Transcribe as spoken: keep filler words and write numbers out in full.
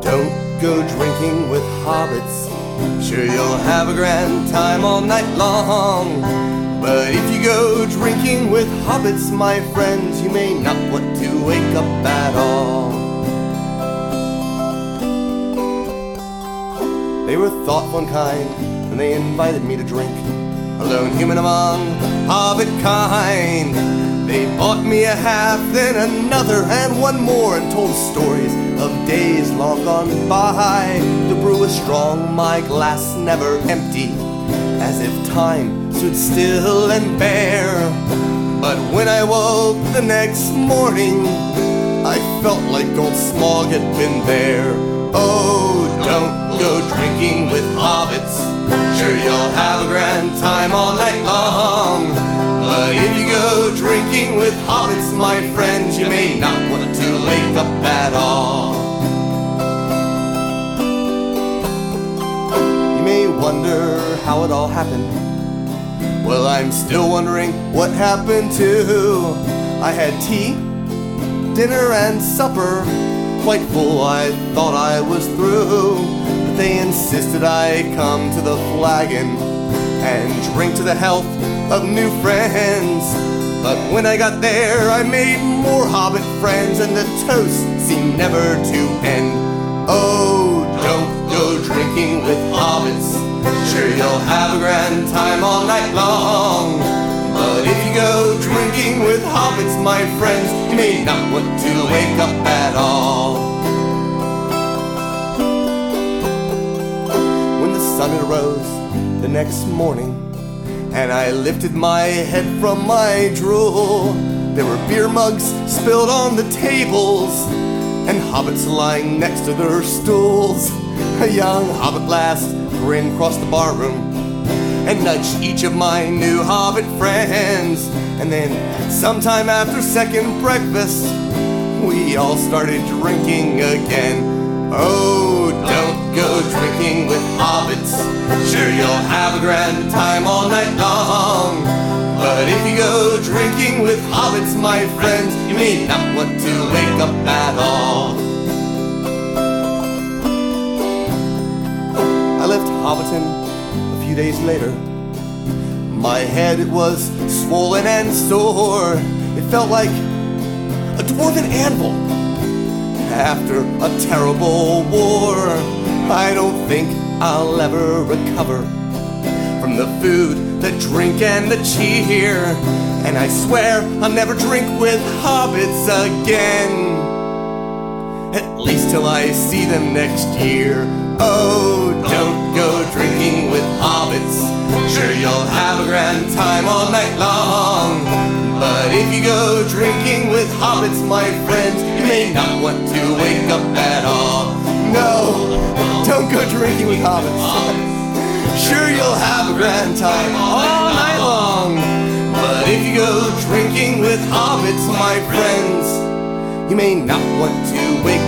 don't go drinking with hobbits. Sure, you'll have a grand time all night long, but if you go drinking with hobbits, my friends, you may not want to wake up at all. They were thoughtful and kind, and they invited me to drink, a lone human among hobbit kind. They bought me a half, then another, and one more, and told stories of days long gone by. To brew a strong, my glass never empty, as if time stood still and bare. But when I woke the next morning, I felt like old Smog had been there. Oh, don't go drinking with hobbits. Sure, you'll have a grand time all night long, but if you go drinking with hobbits, my friends, you may not want to wake up at all. You may wonder how it all happened. Well, I'm still wondering what happened too. I had tea, dinner, and supper, quite full. I thought I was through, but they insisted I come to the flagon and drink to the health of new friends. But when I got there, I made more hobbit friends, and the toast seemed never to end. Oh, don't go drinking with hobbits. Sure, you'll have a grand time all night long, but if you go drinking with hobbits, my friends, you may not want to wake up at all. When the sun arose the next morning, and I lifted my head from my drool, there were beer mugs spilled on the tables, and hobbits lying next to their stools. A young hobbit lass grinned across the barroom and nudged each of my new hobbit friends. And then sometime after second breakfast, we all started drinking again. Oh, don't go drinking with hobbits. Sure, you'll have a grand time all night long, but if you go drinking with hobbits, my friends, you may not want to wake up at all. I left Hobbiton a few days later. My head, it was swollen and sore. It felt like a dwarven anvil after a terrible war. I don't think I'll ever recover from the food, the drink, and the cheer, and I swear I'll never drink with hobbits again, at least till I see them next year. Oh, don't go drinking with hobbits. Sure, you'll have a grand time all night long, but if you go drinking with hobbits, my friends, you may not want to wake up at all. No, don't go drinking with hobbits. Sure, you'll have a grand time all night long, but if you go drinking with hobbits, my friends, you may not want to wake